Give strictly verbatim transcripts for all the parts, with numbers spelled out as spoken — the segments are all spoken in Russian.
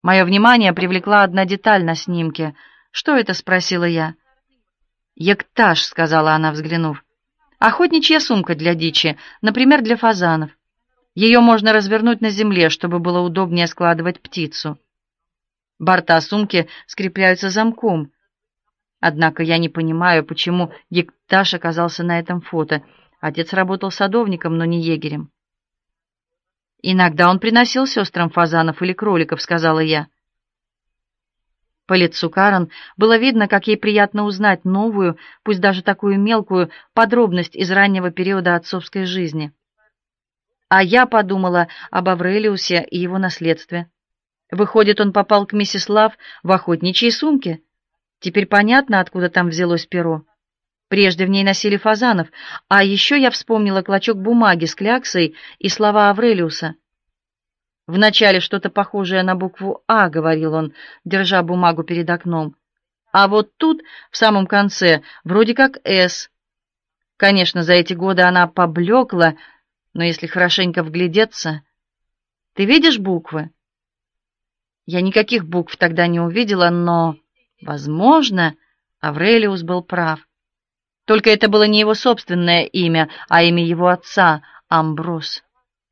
Мое внимание привлекла одна деталь на снимке. «Что это?» — спросила я. «Ектаж», — сказала она, взглянув. «Охотничья сумка для дичи, например, для фазанов. Ее можно развернуть на земле, чтобы было удобнее складывать птицу. Борта сумки скрепляются замком. Однако я не понимаю, почему ектаж оказался на этом фото. Отец работал садовником, но не егерем». «Иногда он приносил сестрам фазанов или кроликов», — сказала я. По лицу Карен было видно, как ей приятно узнать новую, пусть даже такую мелкую, подробность из раннего периода отцовской жизни. А я подумала об Аврелиусе и его наследстве. Выходит, он попал к миссис Лав в охотничьей сумке. Теперь понятно, откуда там взялось перо. Прежде в ней носили фазанов, а еще я вспомнила клочок бумаги с кляксой и слова Аврелиуса. «Вначале что-то похожее на букву «А», — говорил он, держа бумагу перед окном. «А вот тут, в самом конце, вроде как «С». Конечно, за эти годы она поблекла, но если хорошенько вглядеться... Ты видишь буквы?» Я никаких букв тогда не увидела, но, возможно, Аврелиус был прав. Только это было не его собственное имя, а имя его отца, Амброс.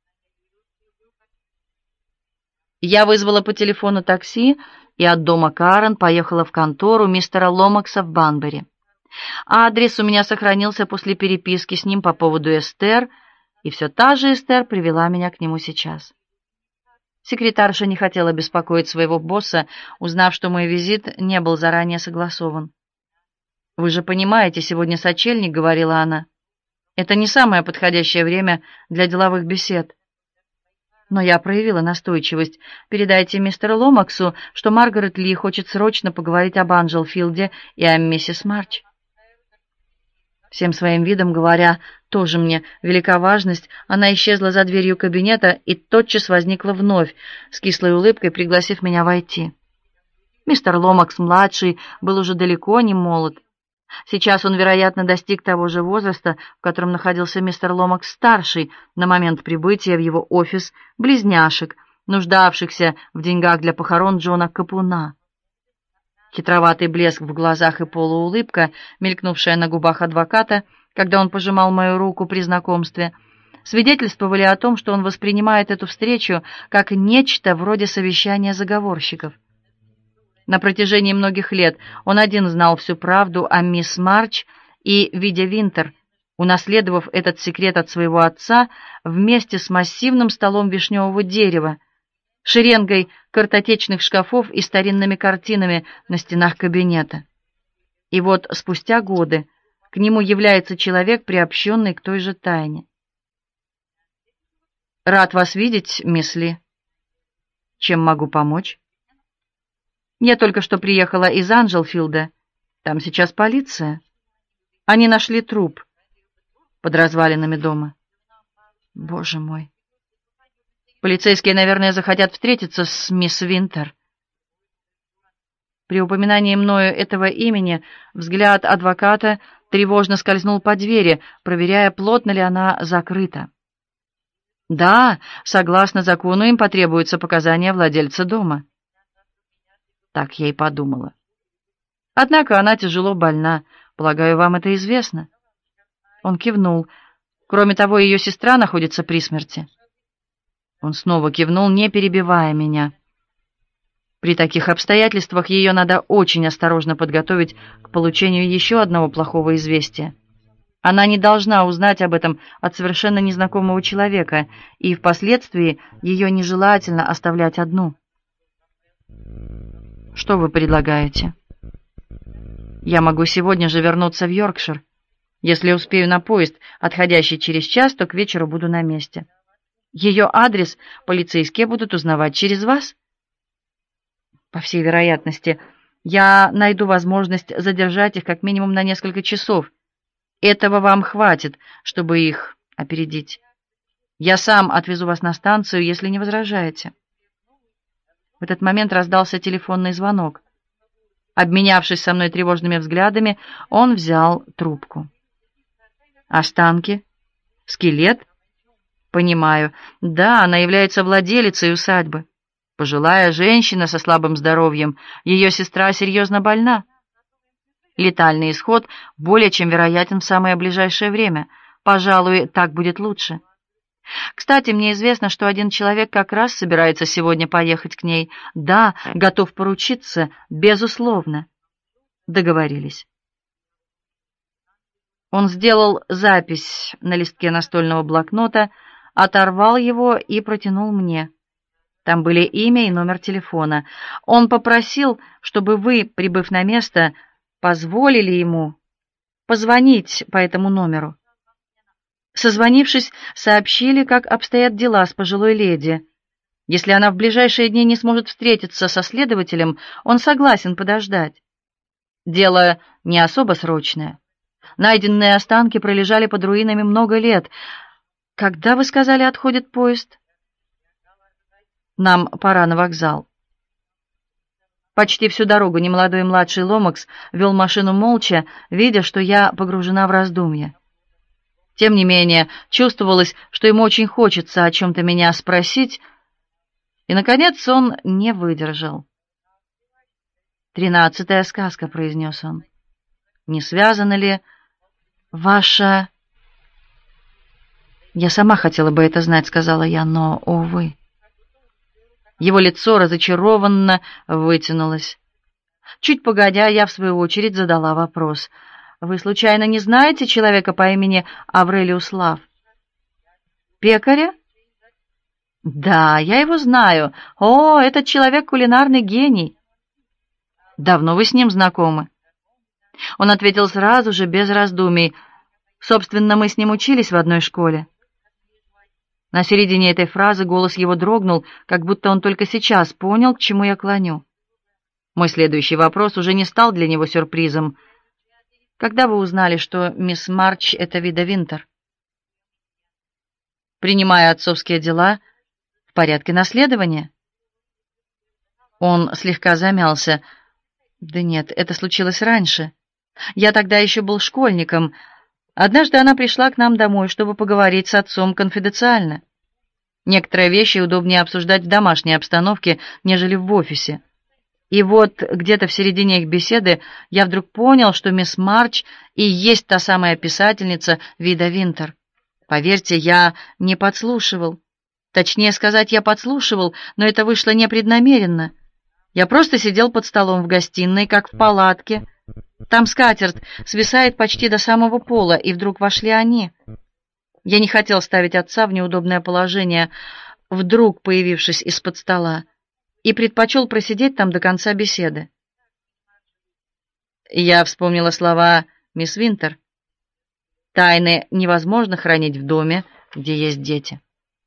Я вызвала по телефону такси и от дома Карен поехала в контору мистера Ломакса в Банбери. Адрес у меня сохранился после переписки с ним по поводу Эстер, и все та же Эстер привела меня к нему сейчас. Секретарша не хотела беспокоить своего босса, узнав, что мой визит не был заранее согласован. «Вы же понимаете, сегодня сочельник», — говорила она. «Это не самое подходящее время для деловых бесед». Но я проявила настойчивость. «Передайте мистеру Ломаксу, что Маргарет Ли хочет срочно поговорить об Анджелфилде и о миссис Марч». Всем своим видом говоря, тоже мне велика важность, она исчезла за дверью кабинета и тотчас возникла вновь, с кислой улыбкой пригласив меня войти. Мистер Ломакс-младший был уже далеко не молод. Сейчас он, вероятно, достиг того же возраста, в котором находился мистер Ломакс-старший на момент прибытия в его офис близняшек, нуждавшихся в деньгах для похорон Джона Капуна. Хитроватый блеск в глазах и полуулыбка, мелькнувшая на губах адвоката, когда он пожимал мою руку при знакомстве, свидетельствовали о том, что он воспринимает эту встречу как нечто вроде совещания заговорщиков. На протяжении многих лет он один знал всю правду о мисс Марч и Виде Винтер, унаследовав этот секрет от своего отца вместе с массивным столом вишневого дерева, шеренгой картотечных шкафов и старинными картинами на стенах кабинета. И вот спустя годы к нему является человек, приобщенный к той же тайне. «Рад вас видеть, мисс Ли. Чем могу помочь?» «Я только что приехала из Анджелфилда. Там сейчас полиция. Они нашли труп под развалинами дома». «Боже мой! Полицейские, наверное, захотят встретиться с мисс Винтер». При упоминании мною этого имени взгляд адвоката тревожно скользнул по двери, проверяя, плотно ли она закрыта. «Да, согласно закону, им потребуются показания владельца дома». Так я и подумала. «Однако она тяжело больна. Полагаю, вам это известно?» Он кивнул. «Кроме того, ее сестра находится при смерти». Он снова кивнул, не перебивая меня. «При таких обстоятельствах ее надо очень осторожно подготовить к получению еще одного плохого известия. Она не должна узнать об этом от совершенно незнакомого человека, и впоследствии ее нежелательно оставлять одну». «Что вы предлагаете?» «Я могу сегодня же вернуться в Йоркшир. Если успею на поезд, отходящий через час, то к вечеру буду на месте. Ее адрес полицейские будут узнавать через вас?» «По всей вероятности. Я найду возможность задержать их как минимум на несколько часов. Этого вам хватит, чтобы их опередить. Я сам отвезу вас на станцию, если не возражаете». В этот момент раздался телефонный звонок. Обменявшись со мной тревожными взглядами, он взял трубку. «Останки? Скелет? Понимаю. Да, она является владелицей усадьбы. Пожилая женщина со слабым здоровьем, ее сестра серьезно больна. Летальный исход более чем вероятен в самое ближайшее время. Пожалуй, так будет лучше. Кстати, мне известно, что один человек как раз собирается сегодня поехать к ней. Да, готов поручиться, безусловно. Договорились. Он сделал запись на листке настольного блокнота, оторвал его и протянул мне. Там были имя и номер телефона. Он попросил, чтобы вы, прибыв на место, позволили ему позвонить по этому номеру. Созвонившись, сообщили, как обстоят дела с пожилой леди. Если она в ближайшие дни не сможет встретиться со следователем, он согласен подождать. Дело не особо срочное. Найденные останки пролежали под руинами много лет. Когда, вы сказали, отходит поезд? Нам пора на вокзал. Почти всю дорогу немолодой младший Ломакс вел машину молча, видя, что я погружена в раздумья. Тем не менее, чувствовалось, что ему очень хочется о чем-то меня спросить, и, наконец, он не выдержал. «Тринадцатая сказка», — произнес он. «Не связано ли ваша...» «Я сама хотела бы это знать», — сказала я, — «но, увы». Его лицо разочарованно вытянулось. Чуть погодя, я, в свою очередь, задала вопрос. «Вы, случайно, не знаете человека по имени Аврелиус Лав?» «Пекаря?» «Да, я его знаю. О, этот человек кулинарный гений». «Давно вы с ним знакомы?» Он ответил сразу же, без раздумий. «Собственно, мы с ним учились в одной школе». На середине этой фразы голос его дрогнул, как будто он только сейчас понял, к чему я клоню. Мой следующий вопрос уже не стал для него сюрпризом. «Когда вы узнали, что мисс Марч — это Вида Винтер?» «Принимая отцовские дела в порядке наследования». Он слегка замялся. «Да нет, это случилось раньше. Я тогда еще был школьником. Однажды она пришла к нам домой, чтобы поговорить с отцом конфиденциально. Некоторые вещи удобнее обсуждать в домашней обстановке, нежели в офисе. И вот где-то в середине их беседы я вдруг понял, что мисс Марч и есть та самая писательница Вида Винтер. Поверьте, я не подслушивал. Точнее сказать, я подслушивал, но это вышло непреднамеренно. Я просто сидел под столом в гостиной, как в палатке. Там скатерть свисает почти до самого пола, и вдруг вошли они. Я не хотел ставить отца в неудобное положение, вдруг появившись из-под стола, и предпочел просидеть там до конца беседы. Я вспомнила слова мисс Винтер. «Тайны невозможно хранить в доме, где есть дети».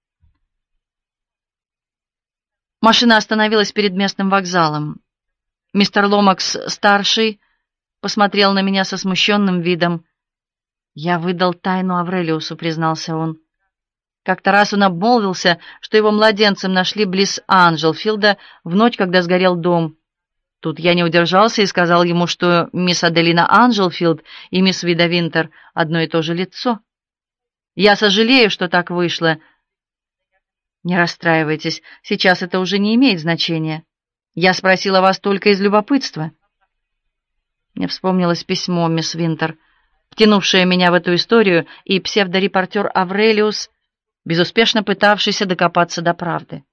Машина остановилась перед местным вокзалом. Мистер Ломакс-старший посмотрел на меня со смущенным видом. «Я выдал тайну Аврелиусу», — признался он. Как-то раз он обмолвился, что его младенцем нашли близ Анджелфилда в ночь, когда сгорел дом. Тут я не удержался и сказал ему, что мисс Аделина Анджелфилд и мисс Вида Винтер — одно и то же лицо. Я сожалею, что так вышло. Не расстраивайтесь, сейчас это уже не имеет значения. Я спросила вас только из любопытства. Мне вспомнилось письмо мисс Винтер, втянувшее меня в эту историю, и псевдорепортер Аврелиус, безуспешно пытавшийся докопаться до правды.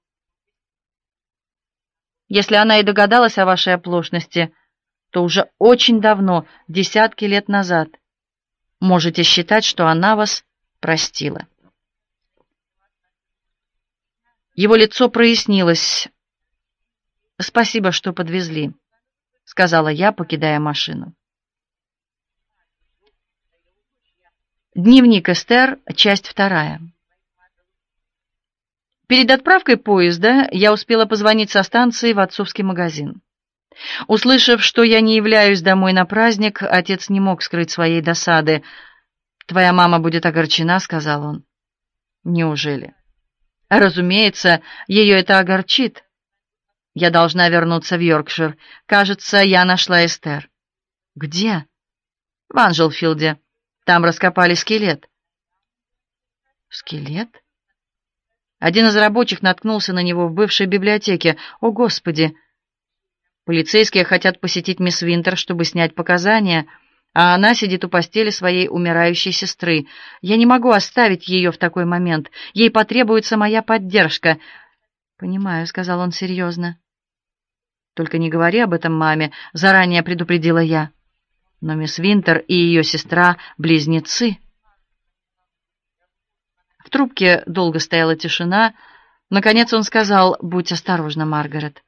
Если она и догадалась о вашей оплошности, то уже очень давно, десятки лет назад. Можете считать, что она вас простила. Его лицо прояснилось. «Спасибо, что подвезли», — сказала я, покидая машину. Дневник Эстер, часть вторая. Перед отправкой поезда я успела позвонить со станции в отцовский магазин. Услышав, что я не являюсь домой на праздник, отец не мог скрыть своей досады. «Твоя мама будет огорчена», — сказал он. «Неужели?» «Разумеется, ее это огорчит. Я должна вернуться в Йоркшир. Кажется, я нашла Эстер». «Где?» «В Анджелфилде. Там раскопали скелет». «Скелет?» Один из рабочих наткнулся на него в бывшей библиотеке. О, Господи! Полицейские хотят посетить мисс Винтер, чтобы снять показания, а она сидит у постели своей умирающей сестры. Я не могу оставить ее в такой момент. Ей потребуется моя поддержка. Понимаю, сказал он серьезно. Только не говори об этом маме, заранее предупредила я. Но мисс Винтер и ее сестра близнецы. В трубке долго стояла тишина. Наконец он сказал: "Будь осторожна, Маргарет".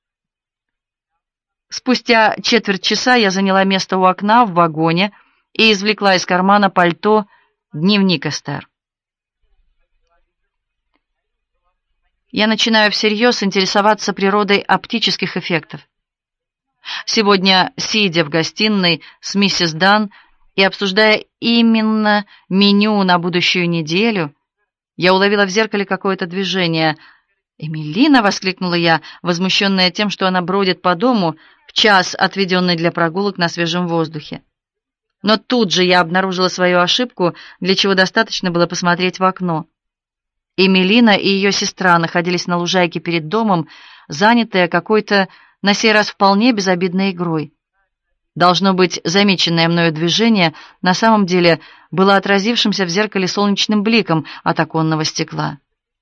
Спустя четверть часа я заняла место у окна в вагоне и извлекла из кармана пальто дневник Эстер. Я начинаю всерьез интересоваться природой оптических эффектов. Сегодня, сидя в гостиной с миссис Дан и обсуждая именно меню на будущую неделю, я уловила в зеркале какое-то движение. «Эмилина!» — воскликнула я, возмущенная тем, что она бродит по дому в час, отведенный для прогулок на свежем воздухе. Но тут же я обнаружила свою ошибку, для чего достаточно было посмотреть в окно. Эмилина и ее сестра находились на лужайке перед домом, занятые какой-то, на сей раз вполне безобидной игрой. Должно быть, замеченное мною движение на самом деле было отразившимся в зеркале солнечным бликом от оконного стекла.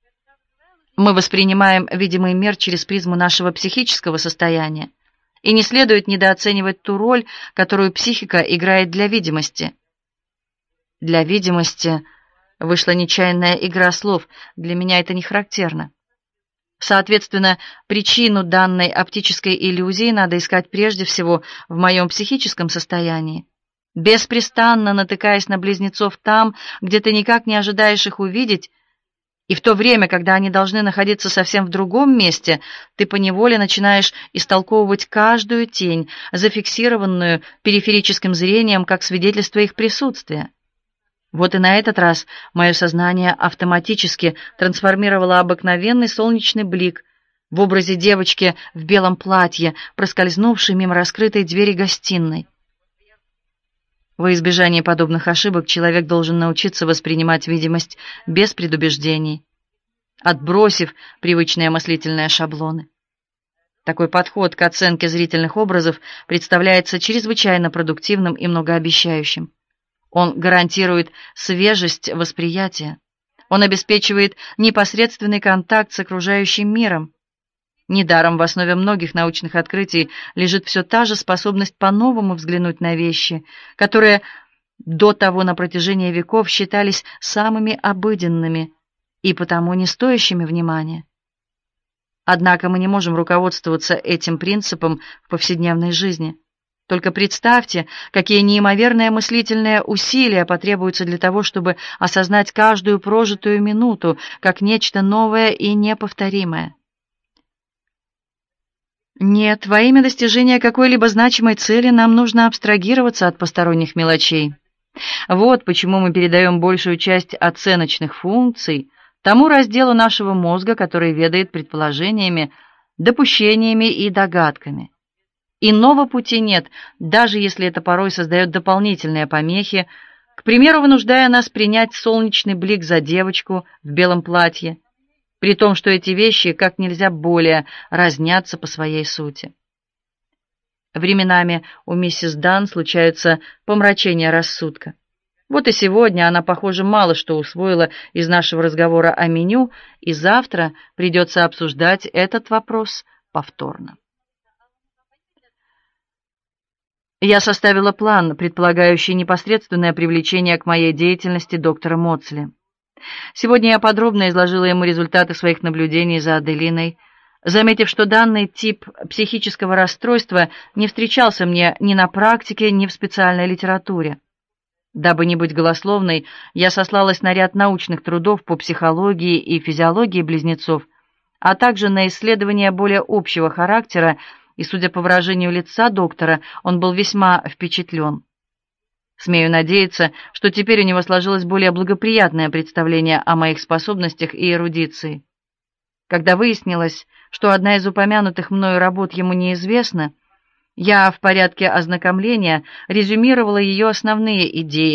Мы воспринимаем видимый мир через призму нашего психического состояния, и не следует недооценивать ту роль, которую психика играет для видимости. Для видимости вышла нечаянная игра слов, для меня это не характерно. Соответственно, причину данной оптической иллюзии надо искать прежде всего в моем психическом состоянии. Беспрестанно натыкаясь на близнецов там, где ты никак не ожидаешь их увидеть, и в то время, когда они должны находиться совсем в другом месте, ты поневоле начинаешь истолковывать каждую тень, зафиксированную периферическим зрением, как свидетельство их присутствия. Вот и на этот раз мое сознание автоматически трансформировало обыкновенный солнечный блик в образе девочки в белом платье, проскользнувшей мимо раскрытой двери гостиной. Во избежание подобных ошибок человек должен научиться воспринимать видимость без предубеждений, отбросив привычные мыслительные шаблоны. Такой подход к оценке зрительных образов представляется чрезвычайно продуктивным и многообещающим. Он гарантирует свежесть восприятия. Он обеспечивает непосредственный контакт с окружающим миром. Недаром в основе многих научных открытий лежит все та же способность по-новому взглянуть на вещи, которые до того на протяжении веков считались самыми обыденными и потому не стоящими внимания. Однако мы не можем руководствоваться этим принципом в повседневной жизни. Только представьте, какие неимоверные мыслительные усилия потребуются для того, чтобы осознать каждую прожитую минуту как нечто новое и неповторимое. Нет, во имя достижения какой-либо значимой цели нам нужно абстрагироваться от посторонних мелочей. Вот почему мы передаем большую часть оценочных функций тому разделу нашего мозга, который ведает предположениями, допущениями и догадками. Иного пути нет, даже если это порой создает дополнительные помехи, к примеру, вынуждая нас принять солнечный блик за девочку в белом платье, при том, что эти вещи как нельзя более разнятся по своей сути. Временами у миссис Дан случаются помрачения рассудка. Вот и сегодня она, похоже, мало что усвоила из нашего разговора о меню, и завтра придется обсуждать этот вопрос повторно. Я составила план, предполагающий непосредственное привлечение к моей деятельности доктора Моцли. Сегодня я подробно изложила ему результаты своих наблюдений за Аделиной, заметив, что данный тип психического расстройства не встречался мне ни на практике, ни в специальной литературе. Дабы не быть голословной, я сослалась на ряд научных трудов по психологии и физиологии близнецов, а также на исследования более общего характера, и, судя по выражению лица доктора, он был весьма впечатлен. Смею надеяться, что теперь у него сложилось более благоприятное представление о моих способностях и эрудиции. Когда выяснилось, что одна из упомянутых мною работ ему неизвестна, я в порядке ознакомления резюмировала ее основные идеи,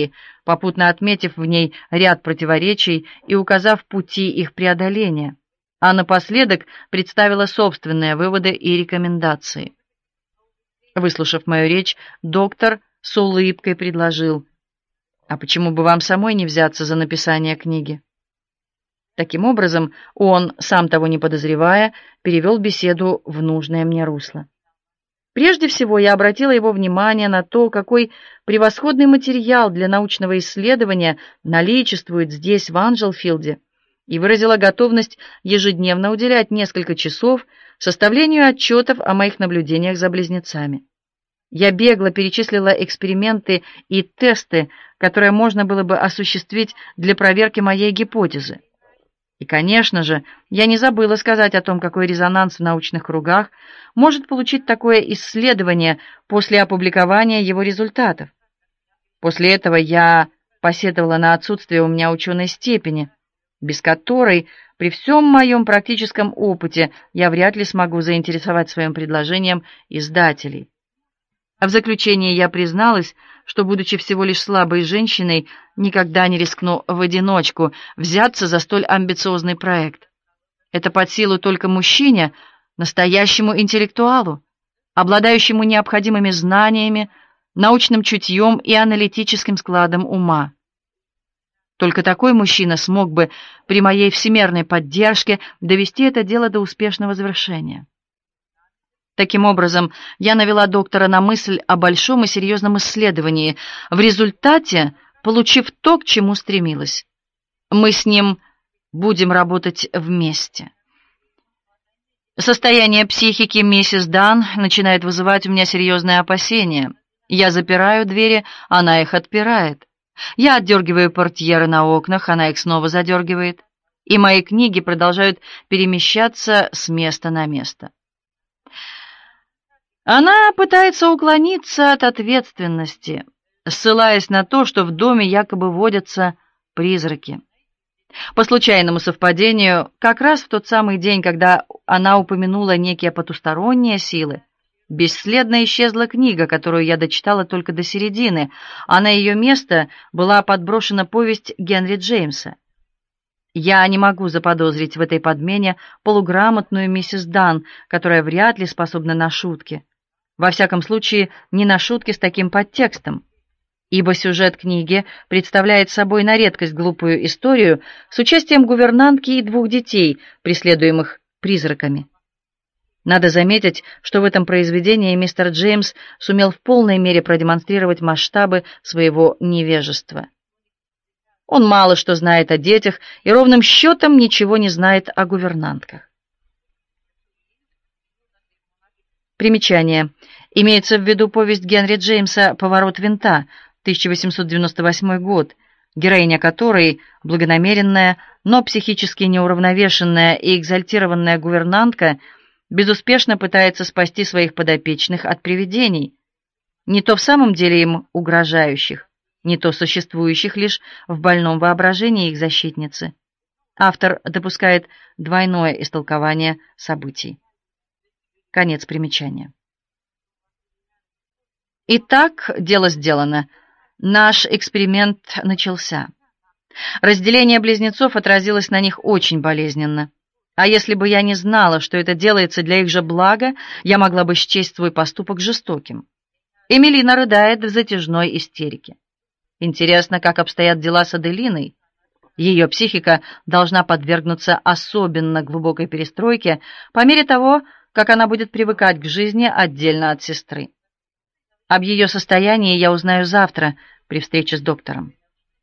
попутно отметив в ней ряд противоречий и указав пути их преодоления, а напоследок представила собственные выводы и рекомендации. Выслушав мою речь, доктор с улыбкой предложил: «А почему бы вам самой не взяться за написание книги?» Таким образом, он, сам того не подозревая, перевел беседу в нужное мне русло. Прежде всего, я обратила его внимание на то, какой превосходный материал для научного исследования наличествует здесь, в Анджелфилде, и выразила готовность ежедневно уделять несколько часов составлению отчетов о моих наблюдениях за близнецами. Я бегло перечислила эксперименты и тесты, которые можно было бы осуществить для проверки моей гипотезы. И, конечно же, я не забыла сказать о том, какой резонанс в научных кругах может получить такое исследование после опубликования его результатов. После этого я посетовала на отсутствие у меня ученой степени, без которой при всем моем практическом опыте я вряд ли смогу заинтересовать своим предложением издателей. А в заключение я призналась, что, будучи всего лишь слабой женщиной, никогда не рискну в одиночку взяться за столь амбициозный проект. Это под силу только мужчине, настоящему интеллектуалу, обладающему необходимыми знаниями, научным чутьем и аналитическим складом ума. Только такой мужчина смог бы при моей всемерной поддержке довести это дело до успешного завершения. Таким образом, я навела доктора на мысль о большом и серьезном исследовании, в результате получив то, к чему стремилась. Мы с ним будем работать вместе. Состояние психики миссис Дан начинает вызывать у меня серьезные опасения. Я запираю двери, она их отпирает. Я отдергиваю портьеры на окнах, она их снова задергивает. И мои книги продолжают перемещаться с места на место. Она пытается уклониться от ответственности, ссылаясь на то, что в доме якобы водятся призраки. По случайному совпадению, как раз в тот самый день, когда она упомянула некие потусторонние силы, бесследно исчезла книга, которую я дочитала только до середины, а на ее место была подброшена повесть Генри Джеймса. Я не могу заподозрить в этой подмене полуграмотную миссис Дан, которая вряд ли способна на шутки. Во всяком случае, не на шутки с таким подтекстом, ибо сюжет книги представляет собой на редкость глупую историю с участием гувернантки и двух детей, преследуемых призраками. Надо заметить, что в этом произведении мистер Джеймс сумел в полной мере продемонстрировать масштабы своего невежества. Он мало что знает о детях и ровным счетом ничего не знает о гувернантках. Примечание. Имеется в виду повесть Генри Джеймса «Поворот винта», тысяча восемьсот девяносто восьмой год, героиня которой, благонамеренная, но психически неуравновешенная и экзальтированная гувернантка, безуспешно пытается спасти своих подопечных от привидений, не то в самом деле им угрожающих, не то существующих лишь в больном воображении их защитницы. Автор допускает двойное истолкование событий. Конец примечания. Итак, дело сделано. Наш эксперимент начался. Разделение близнецов отразилось на них очень болезненно. А если бы я не знала, что это делается для их же блага, я могла бы счесть свой поступок жестоким. Эмилина рыдает в затяжной истерике. Интересно, как обстоят дела с Аделиной. Ее психика должна подвергнуться особенно глубокой перестройке по мере того, как она будет привыкать к жизни отдельно от сестры. Об ее состоянии я узнаю завтра при встрече с доктором.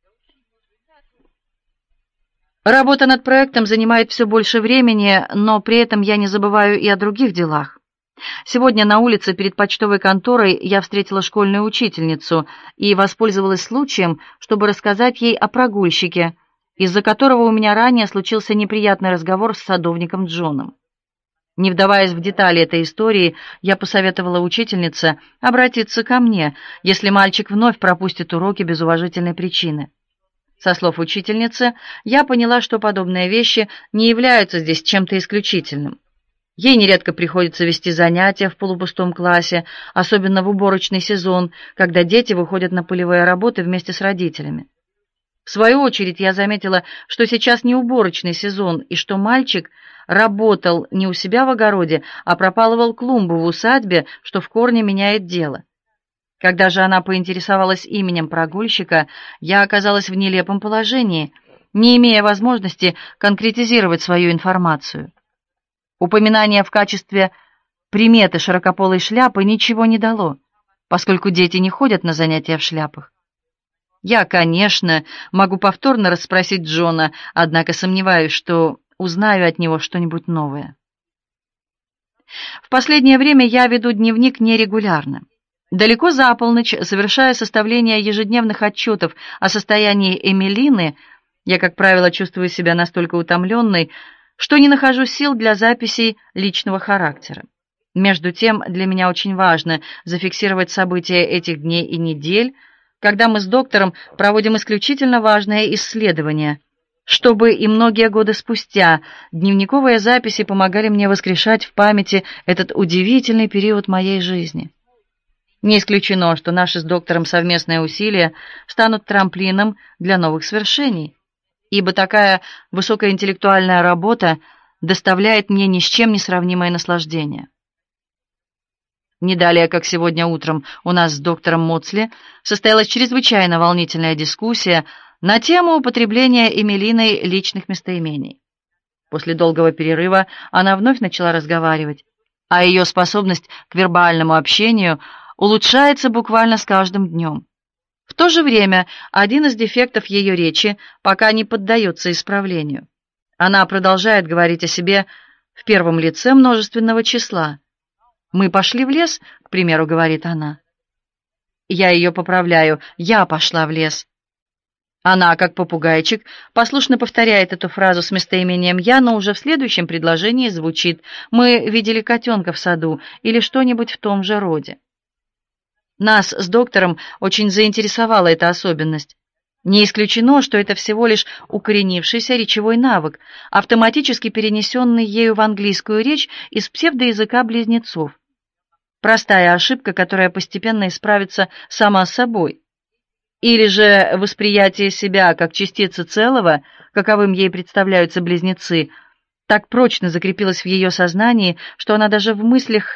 Работа над проектом занимает все больше времени, но при этом я не забываю и о других делах. Сегодня на улице перед почтовой конторой я встретила школьную учительницу и воспользовалась случаем, чтобы рассказать ей о прогульщике, из-за которого у меня ранее случился неприятный разговор с садовником Джоном. Не вдаваясь в детали этой истории, я посоветовала учительнице обратиться ко мне, если мальчик вновь пропустит уроки без уважительной причины. Со слов учительницы, я поняла, что подобные вещи не являются здесь чем-то исключительным. Ей нередко приходится вести занятия в полупустом классе, особенно в уборочный сезон, когда дети выходят на полевые работы вместе с родителями. В свою очередь я заметила, что сейчас не уборочный сезон, и что мальчик работал не у себя в огороде, а пропалывал клумбу в усадьбе, что в корне меняет дело. Когда же она поинтересовалась именем прогульщика, я оказалась в нелепом положении, не имея возможности конкретизировать свою информацию. Упоминание в качестве приметы широкополой шляпы ничего не дало, поскольку дети не ходят на занятия в шляпах. Я, конечно, могу повторно расспросить Джона, однако сомневаюсь, что узнаю от него что-нибудь новое. В последнее время я веду дневник нерегулярно. Далеко за полночь, совершая составление ежедневных отчетов о состоянии Эмилины, я, как правило, чувствую себя настолько утомленной, что не нахожу сил для записей личного характера. Между тем, для меня очень важно зафиксировать события этих дней и недель, когда мы с доктором проводим исключительно важные исследования, чтобы и многие годы спустя дневниковые записи помогали мне воскрешать в памяти этот удивительный период моей жизни. Не исключено, что наши с доктором совместные усилия станут трамплином для новых свершений, ибо такая высокоинтеллектуальная работа доставляет мне ни с чем не сравнимое наслаждение. Не далее, как сегодня утром, у нас с доктором Моцли состоялась чрезвычайно волнительная дискуссия на тему употребления Эмилиной личных местоимений. После долгого перерыва она вновь начала разговаривать, а ее способность к вербальному общению улучшается буквально с каждым днем. В то же время один из дефектов ее речи пока не поддается исправлению. Она продолжает говорить о себе в первом лице множественного числа. «Мы пошли в лес», к примеру, говорит она. Я ее поправляю: «Я пошла в лес». Она, как попугайчик, послушно повторяет эту фразу с местоимением «я», но уже в следующем предложении звучит: «Мы видели котенка в саду» или что-нибудь в том же роде. Нас с доктором очень заинтересовала эта особенность. Не исключено, что это всего лишь укоренившийся речевой навык, автоматически перенесенный ею в английскую речь из псевдоязыка близнецов. Простая ошибка, которая постепенно исправится сама собой. Или же восприятие себя как частицы целого, каковым ей представляются близнецы, так прочно закрепилось в ее сознании, что она даже в мыслях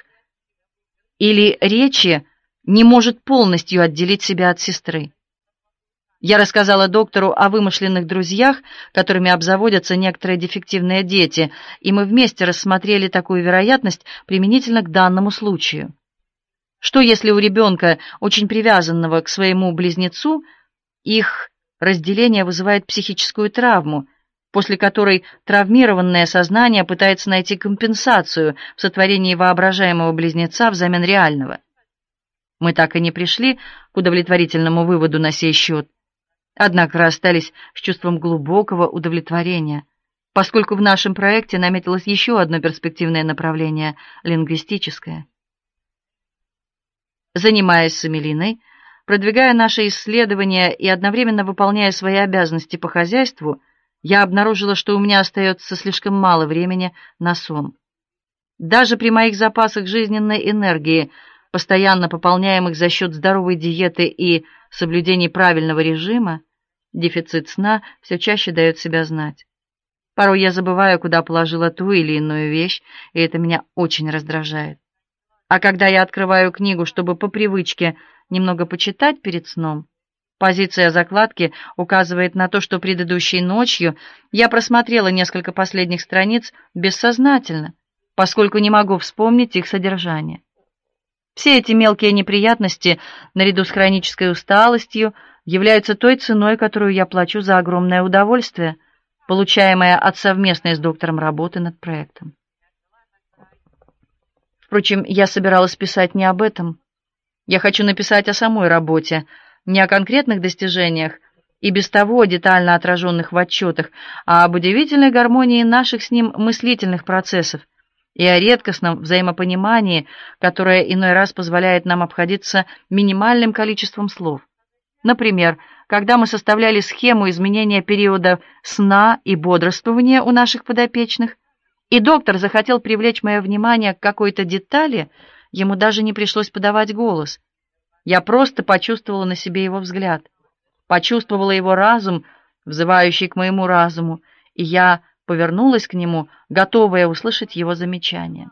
или речи не может полностью отделить себя от сестры. Я рассказала доктору о вымышленных друзьях, которыми обзаводятся некоторые дефективные дети, и мы вместе рассмотрели такую вероятность применительно к данному случаю. Что если у ребенка, очень привязанного к своему близнецу, их разделение вызывает психическую травму, после которой травмированное сознание пытается найти компенсацию в сотворении воображаемого близнеца взамен реального? Мы так и не пришли к удовлетворительному выводу на сей счет. Однако расстались с чувством глубокого удовлетворения, поскольку в нашем проекте наметилось еще одно перспективное направление — лингвистическое. Занимаясь с Эмилиной, продвигая наши исследования и одновременно выполняя свои обязанности по хозяйству, я обнаружила, что у меня остается слишком мало времени на сон. Даже при моих запасах жизненной энергии, постоянно пополняемых за счет здоровой диеты и соблюдения правильного режима, дефицит сна все чаще дает себя знать. Порой я забываю, куда положила ту или иную вещь, и это меня очень раздражает. А когда я открываю книгу, чтобы по привычке немного почитать перед сном, позиция закладки указывает на то, что предыдущей ночью я просмотрела несколько последних страниц бессознательно, поскольку не могу вспомнить их содержание. Все эти мелкие неприятности, наряду с хронической усталостью, являются той ценой, которую я плачу за огромное удовольствие, получаемое от совместной с доктором работы над проектом. Впрочем, я собиралась писать не об этом. Я хочу написать о самой работе, не о конкретных достижениях, и без того детально отраженных в отчетах, а об удивительной гармонии наших с ним мыслительных процессов и о редкостном взаимопонимании, которое иной раз позволяет нам обходиться минимальным количеством слов. Например, когда мы составляли схему изменения периода сна и бодрствования у наших подопечных, и доктор захотел привлечь мое внимание к какой-то детали, ему даже не пришлось подавать голос. Я просто почувствовала на себе его взгляд, почувствовала его разум, взывающий к моему разуму, и я повернулась к нему, готовая услышать его замечание.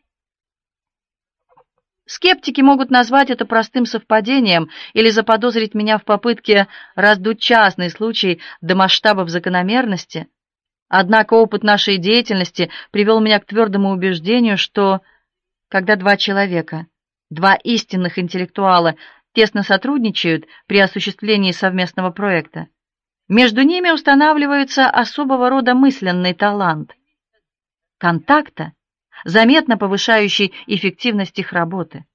Скептики могут назвать это простым совпадением или заподозрить меня в попытке раздуть частный случай до масштабов закономерности. Однако опыт нашей деятельности привел меня к твердому убеждению, что когда два человека, два истинных интеллектуала тесно сотрудничают при осуществлении совместного проекта, между ними устанавливается особого рода мысленный талант контакта, заметно повышающий эффективность их работы.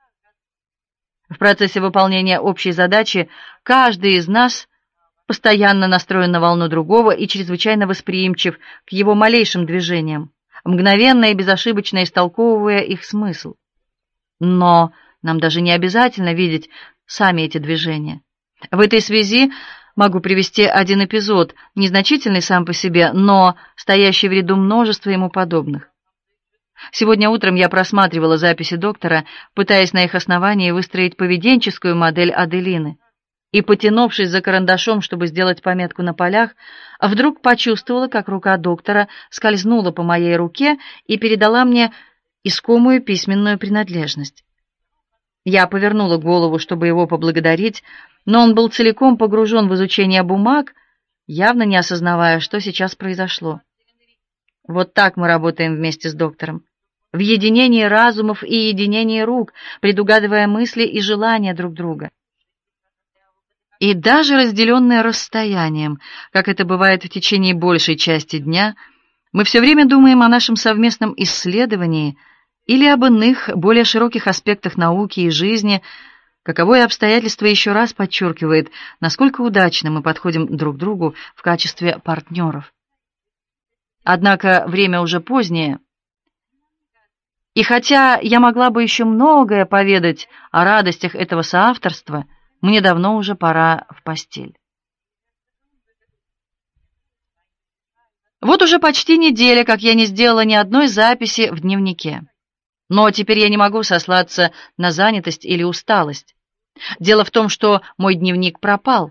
В процессе выполнения общей задачи каждый из нас постоянно настроен на волну другого и чрезвычайно восприимчив к его малейшим движениям, мгновенно и безошибочно истолковывая их смысл. Но нам даже не обязательно видеть сами эти движения. В этой связи могу привести один эпизод, незначительный сам по себе, но стоящий в ряду множества ему подобных. Сегодня утром я просматривала записи доктора, пытаясь на их основании выстроить поведенческую модель Аделины, и, потянувшись за карандашом, чтобы сделать пометку на полях, вдруг почувствовала, как рука доктора скользнула по моей руке и передала мне искомую письменную принадлежность. Я повернула голову, чтобы его поблагодарить, но он был целиком погружен в изучение бумаг, явно не осознавая, что сейчас произошло. Вот так мы работаем вместе с доктором, в единении разумов и единении рук, предугадывая мысли и желания друг друга. И даже разделенные расстоянием, как это бывает в течение большей части дня, мы все время думаем о нашем совместном исследовании или об иных, более широких аспектах науки и жизни, каковое обстоятельство еще раз подчеркивает, насколько удачно мы подходим друг другу в качестве партнеров. Однако время уже позднее, и хотя я могла бы еще многое поведать о радостях этого соавторства, мне давно уже пора в постель. Вот уже почти неделя, как я не сделала ни одной записи в дневнике. Но теперь я не могу сослаться на занятость или усталость. Дело в том, что мой дневник пропал.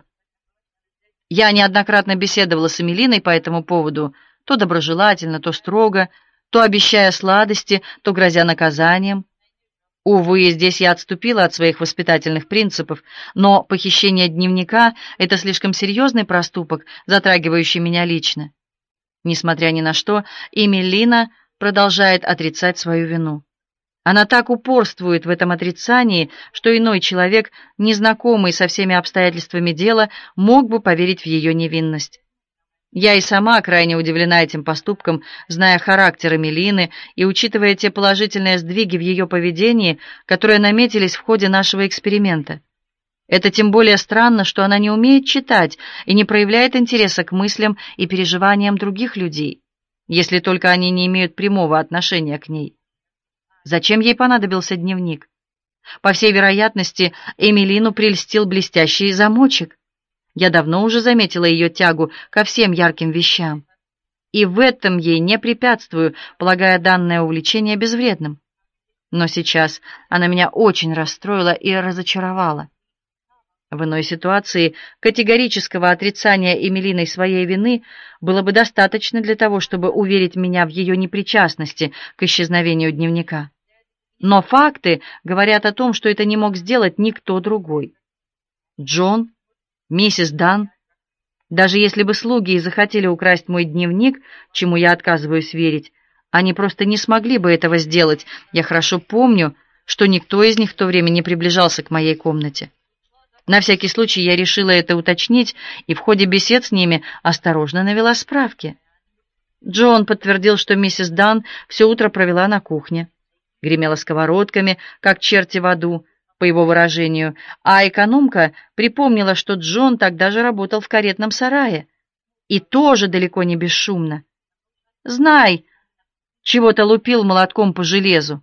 Я неоднократно беседовала с Эмилиной по этому поводу, то доброжелательно, то строго, то обещая сладости, то грозя наказанием. Увы, здесь я отступила от своих воспитательных принципов, но похищение дневника — это слишком серьезный проступок, затрагивающий меня лично. Несмотря ни на что, Эмилина продолжает отрицать свою вину. Она так упорствует в этом отрицании, что иной человек, незнакомый со всеми обстоятельствами дела, мог бы поверить в ее невинность. Я и сама крайне удивлена этим поступком, зная характер Эмилины и учитывая те положительные сдвиги в ее поведении, которые наметились в ходе нашего эксперимента. Это тем более странно, что она не умеет читать и не проявляет интереса к мыслям и переживаниям других людей, если только они не имеют прямого отношения к ней. Зачем ей понадобился дневник? По всей вероятности, Эмилину прельстил блестящий замочек. Я давно уже заметила ее тягу ко всем ярким вещам, и в этом ей не препятствую, полагая данное увлечение безвредным. Но сейчас она меня очень расстроила и разочаровала. В иной ситуации категорического отрицания Эмилиной своей вины было бы достаточно для того, чтобы уверить меня в ее непричастности к исчезновению дневника. Но факты говорят о том, что это не мог сделать никто другой. Джон, миссис Дан, даже если бы слуги и захотели украсть мой дневник, чему я отказываюсь верить, они просто не смогли бы этого сделать. Я хорошо помню, что никто из них в то время не приближался к моей комнате. На всякий случай я решила это уточнить и в ходе бесед с ними осторожно навела справки. Джон подтвердил, что миссис Дан все утро провела на кухне, гремела сковородками, как черти в аду, по его выражению, а экономка припомнила, что Джон тогда же работал в каретном сарае, и тоже далеко не бесшумно. Знай, чего-то лупил молотком по железу.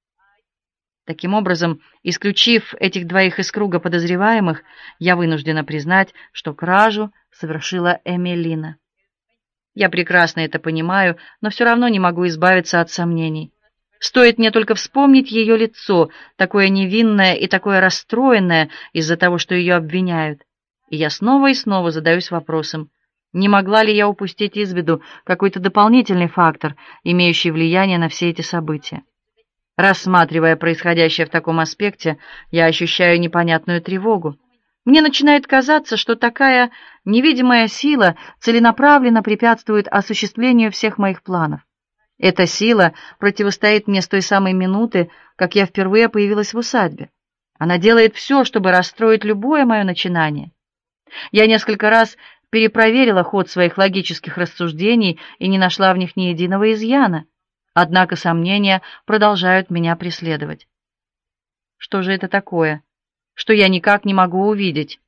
Таким образом, исключив этих двоих из круга подозреваемых, я вынуждена признать, что кражу совершила Эмилина. Я прекрасно это понимаю, но все равно не могу избавиться от сомнений. Стоит мне только вспомнить ее лицо, такое невинное и такое расстроенное из-за того, что ее обвиняют. И я снова и снова задаюсь вопросом, не могла ли я упустить из виду какой-то дополнительный фактор, имеющий влияние на все эти события. Рассматривая происходящее в таком аспекте, я ощущаю непонятную тревогу. Мне начинает казаться, что такая невидимая сила целенаправленно препятствует осуществлению всех моих планов. Эта сила противостоит мне с той самой минуты, как я впервые появилась в усадьбе. Она делает все, чтобы расстроить любое мое начинание. Я несколько раз перепроверила ход своих логических рассуждений и не нашла в них ни единого изъяна. Однако сомнения продолжают меня преследовать. Что же это такое, что я никак не могу увидеть?